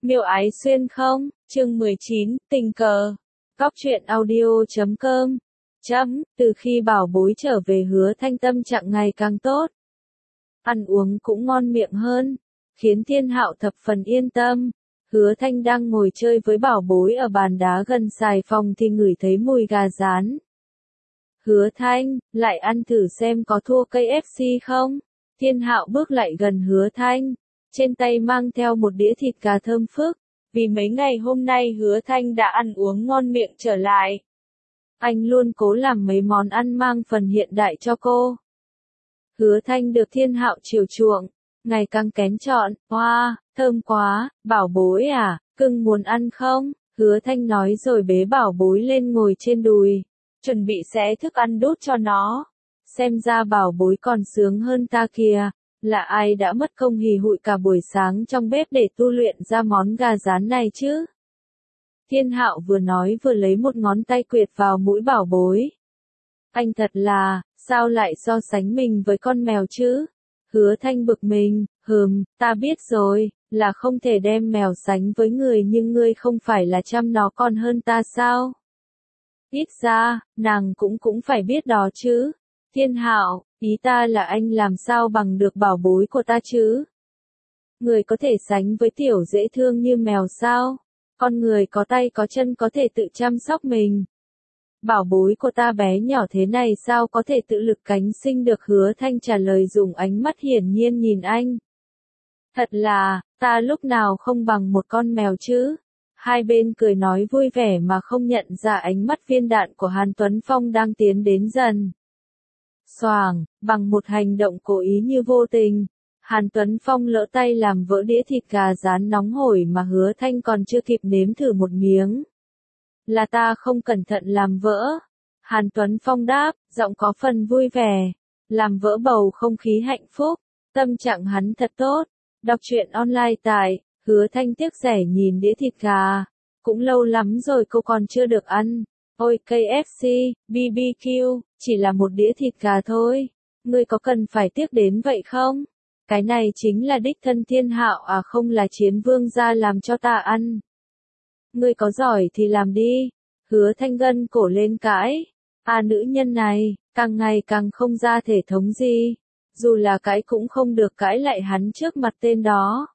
Miêu Ái Xuyên không? Chương 19, tình cờ. Góc truyện audio.com. Từ khi bảo bối trở về Hứa Thanh tâm trạng ngày càng tốt. Ăn uống cũng ngon miệng hơn, khiến Thiên Hạo thập phần yên tâm. Hứa Thanh đang ngồi chơi với bảo bối ở bàn đá gần xài phòng thì ngửi thấy mùi gà rán. Hứa Thanh, lại ăn thử xem có thua cây FC không? Thiên Hạo bước lại gần Hứa Thanh, trên tay mang theo một đĩa thịt gà thơm phức, vì mấy ngày hôm nay Hứa Thanh đã ăn uống ngon miệng trở lại. Anh luôn cố làm mấy món ăn mang phần hiện đại cho cô. Hứa Thanh được Thiên Hạo chiều chuộng, ngày càng kén chọn. Wow, thơm quá, bảo bối à, cưng muốn ăn không? Hứa Thanh nói rồi bế bảo bối lên ngồi trên đùi, chuẩn bị xé thức ăn đút cho nó. Xem ra bảo bối còn sướng hơn ta kìa, là ai đã mất công hì hụi cả buổi sáng trong bếp để tu luyện ra món gà rán này chứ? Thiên Hạo vừa nói vừa lấy một ngón tay quệt vào mũi bảo bối. Anh thật là, sao lại so sánh mình với con mèo chứ? Hứa Thanh bực mình, ta biết rồi, là không thể đem mèo sánh với người, nhưng ngươi không phải là chăm nó còn hơn ta sao? Ít ra, nàng cũng phải biết đó chứ. Thiên Hạo, ý ta là anh làm sao bằng được bảo bối của ta chứ? Người có thể sánh với tiểu dễ thương như mèo sao? Con người có tay có chân có thể tự chăm sóc mình. Bảo bối của ta bé nhỏ thế này sao có thể tự lực cánh sinh được? Hứa Thanh trả lời dùng ánh mắt hiển nhiên nhìn anh. Thật là, ta lúc nào không bằng một con mèo chứ? Hai bên cười nói vui vẻ mà không nhận ra ánh mắt viên đạn của Hàn Tuấn Phong đang tiến đến dần. Xoàng, bằng một hành động cố ý như vô tình, Hàn Tuấn Phong lỡ tay làm vỡ đĩa thịt gà rán nóng hổi mà Hứa Thanh còn chưa kịp nếm thử một miếng. Là ta không cẩn thận làm vỡ. Hàn Tuấn Phong đáp, giọng có phần vui vẻ, làm vỡ bầu không khí hạnh phúc. Tâm trạng hắn thật tốt. Đọc truyện online tại Hứa Thanh tiếc rẻ nhìn đĩa thịt gà. Cũng lâu lắm rồi cô còn chưa được ăn. Ôi KFC, BBQ, chỉ là một đĩa thịt gà thôi. Ngươi có cần phải tiếc đến vậy không? Cái này chính là đích thân Thiên Hạo à, không là Chiến Vương gia làm cho ta ăn. Ngươi có giỏi thì làm đi. Hứa Thanh gân cổ lên cãi. À, nữ nhân này, càng ngày càng không ra thể thống gì. Dù là cãi cũng không được cãi lại hắn trước mặt tên đó.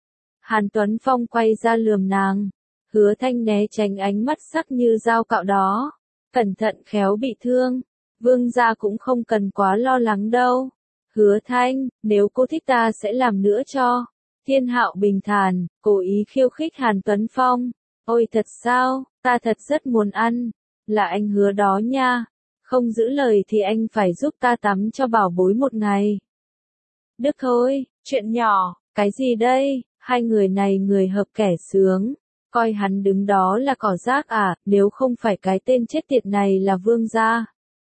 Hàn Tuấn Phong quay ra lườm nàng. Hứa Thanh né tránh ánh mắt sắc như dao cạo đó. Cẩn thận khéo bị thương. Vương gia cũng không cần quá lo lắng đâu. Hứa Thanh, nếu cô thích ta sẽ làm nữa cho. Thiên Hạo bình thản, cố ý khiêu khích Hàn Tuấn Phong. Ôi thật sao, ta thật rất muốn ăn. Là anh hứa đó nha. Không giữ lời thì anh phải giúp ta tắm cho bảo bối một ngày. Được thôi, chuyện nhỏ, cái gì đây? Hai người này người hợp kẻ sướng. Coi hắn đứng đó là cỏ rác à, nếu không phải cái tên chết tiệt này là Vương gia.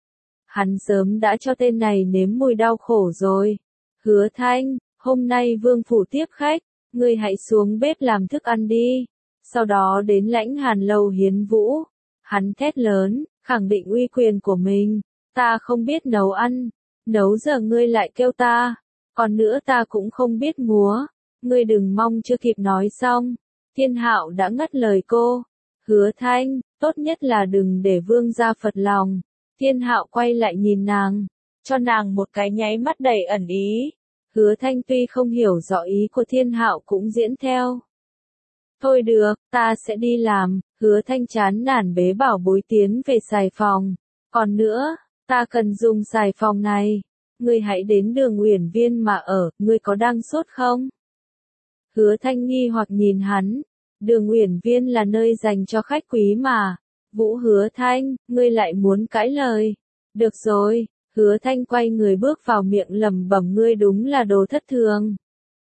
Hắn sớm đã cho tên này nếm mùi đau khổ rồi. Hứa Thanh, hôm nay Vương phủ tiếp khách, ngươi hãy xuống bếp làm thức ăn đi. Sau đó đến Lãnh Hàn lâu hiến vũ. Hắn thét lớn, khẳng định uy quyền của mình. Ta không biết nấu ăn. Nấu giờ ngươi lại kêu ta. Còn nữa ta cũng không biết múa. Ngươi đừng mong chưa kịp nói xong. Thiên Hạo đã ngắt lời cô. Hứa Thanh, tốt nhất là đừng để Vương gia phật lòng. Thiên Hạo quay lại nhìn nàng, cho nàng một cái nháy mắt đầy ẩn ý. Hứa Thanh tuy không hiểu rõ ý của Thiên Hạo cũng diễn theo. Thôi được, ta sẽ đi làm. Hứa Thanh chán nản bế bảo bối tiến về xài phòng. Còn nữa, ta cần dùng xài phòng này. Ngươi hãy đến Đường Uyển Viên mà ở, ngươi có đang sốt không? Hứa Thanh nghi hoặc nhìn hắn. Đường Uyển Viên là nơi dành cho khách quý mà. Vũ. Hứa Thanh, ngươi lại muốn cãi lời. Được rồi. Hứa Thanh quay người bước vào miệng lẩm bẩm, ngươi đúng là đồ thất thường.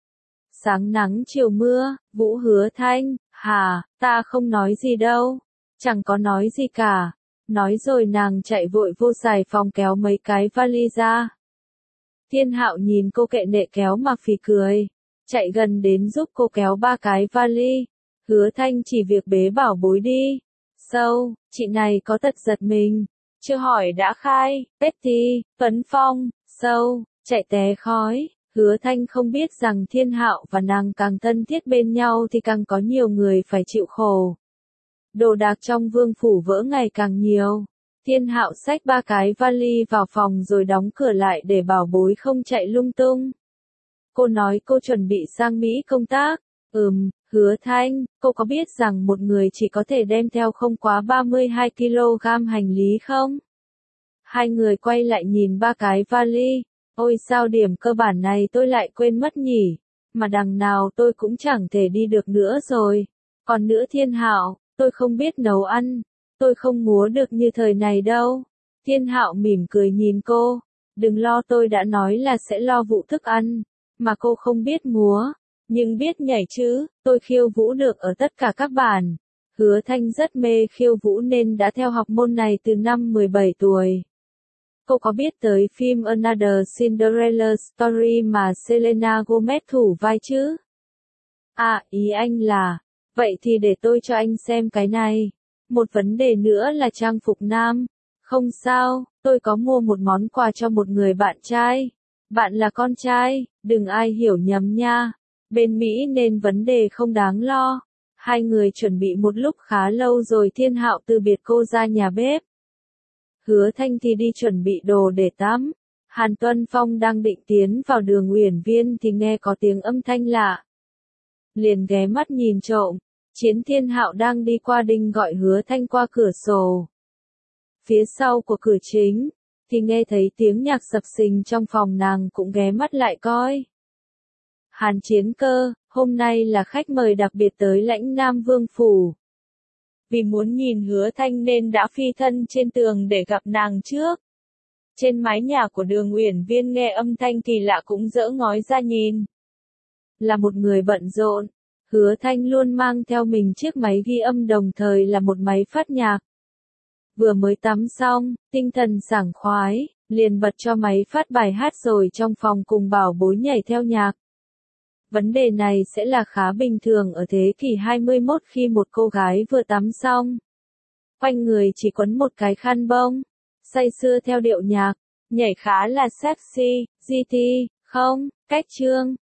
Sáng nắng chiều mưa. Vũ. Hứa Thanh, hả, ta không nói gì đâu. Chẳng có nói gì cả. Nói rồi nàng chạy vội vô xài phòng kéo mấy cái vali ra. Thiên Hạo nhìn cô kệ nệ kéo mà phì cười. Chạy gần đến giúp cô kéo 3 cái vali. Hứa Thanh chỉ việc bế bảo bối đi. Sâu, chị này có tật giật mình. Chưa hỏi đã khai. Betty, Tuấn Phong, sâu, chạy té khói. Hứa Thanh không biết rằng Thiên Hạo và nàng càng thân thiết bên nhau thì càng có nhiều người phải chịu khổ. Đồ đạc trong vương phủ vỡ ngày càng nhiều. Thiên Hạo xách 3 cái vali vào phòng rồi đóng cửa lại để bảo bối không chạy lung tung. Cô nói cô chuẩn bị sang Mỹ công tác. Hứa Thanh, cô có biết rằng một người chỉ có thể đem theo không quá 32 kg hành lý không? Hai người quay lại nhìn 3 cái vali. Ôi sao điểm cơ bản này tôi lại quên mất nhỉ? Mà đằng nào tôi cũng chẳng thể đi được nữa rồi. Còn nữa Thiên Hạo, tôi không biết nấu ăn. Tôi không múa được như thời này đâu. Thiên Hạo mỉm cười nhìn cô. Đừng lo, tôi đã nói là sẽ lo vụ thức ăn. Mà cô không biết múa. Nhưng biết nhảy chứ, tôi khiêu vũ được ở tất cả các bản. Hứa Thanh rất mê khiêu vũ nên đã theo học môn này từ năm 17 tuổi. Cô có biết tới phim Another Cinderella Story mà Selena Gomez thủ vai chứ? À, ý anh là, vậy thì để tôi cho anh xem cái này. Một vấn đề nữa là trang phục nam. Không sao, tôi có mua một món quà cho một người bạn trai. Bạn là con trai, đừng ai hiểu nhầm nha. Bên Mỹ nên vấn đề không đáng lo. Hai người chuẩn bị một lúc khá lâu rồi Thiên Hạo từ biệt cô ra nhà bếp. Hứa Thanh thì đi chuẩn bị đồ để tắm. Hàn Tuân Phong đang định tiến vào đường Uyển Viên thì nghe có tiếng âm thanh lạ. Liền ghé mắt nhìn trộm. Chiến Thiên Hạo đang đi qua đình gọi Hứa Thanh qua cửa sổ. Phía sau của cửa chính, thì nghe thấy tiếng nhạc sập sình trong phòng, nàng cũng ghé mắt lại coi. Hàn Chiến Cơ, hôm nay là khách mời đặc biệt tới lãnh Nam Vương Phủ. Vì muốn nhìn Hứa Thanh nên đã phi thân trên tường để gặp nàng trước. Trên mái nhà của đường Uyển Viên nghe âm thanh kỳ lạ cũng dỡ ngói ra nhìn. Là một người bận rộn, Hứa Thanh luôn mang theo mình chiếc máy ghi âm đồng thời là một máy phát nhạc. Vừa mới tắm xong, tinh thần sảng khoái, liền bật cho máy phát bài hát rồi trong phòng cùng bảo bối nhảy theo nhạc. Vấn đề này sẽ là khá bình thường ở thế kỷ 21 khi một cô gái vừa tắm xong. Quanh người chỉ quấn một cái khăn bông, say sưa theo điệu nhạc, nhảy khá là sexy, GT, không, cách chương.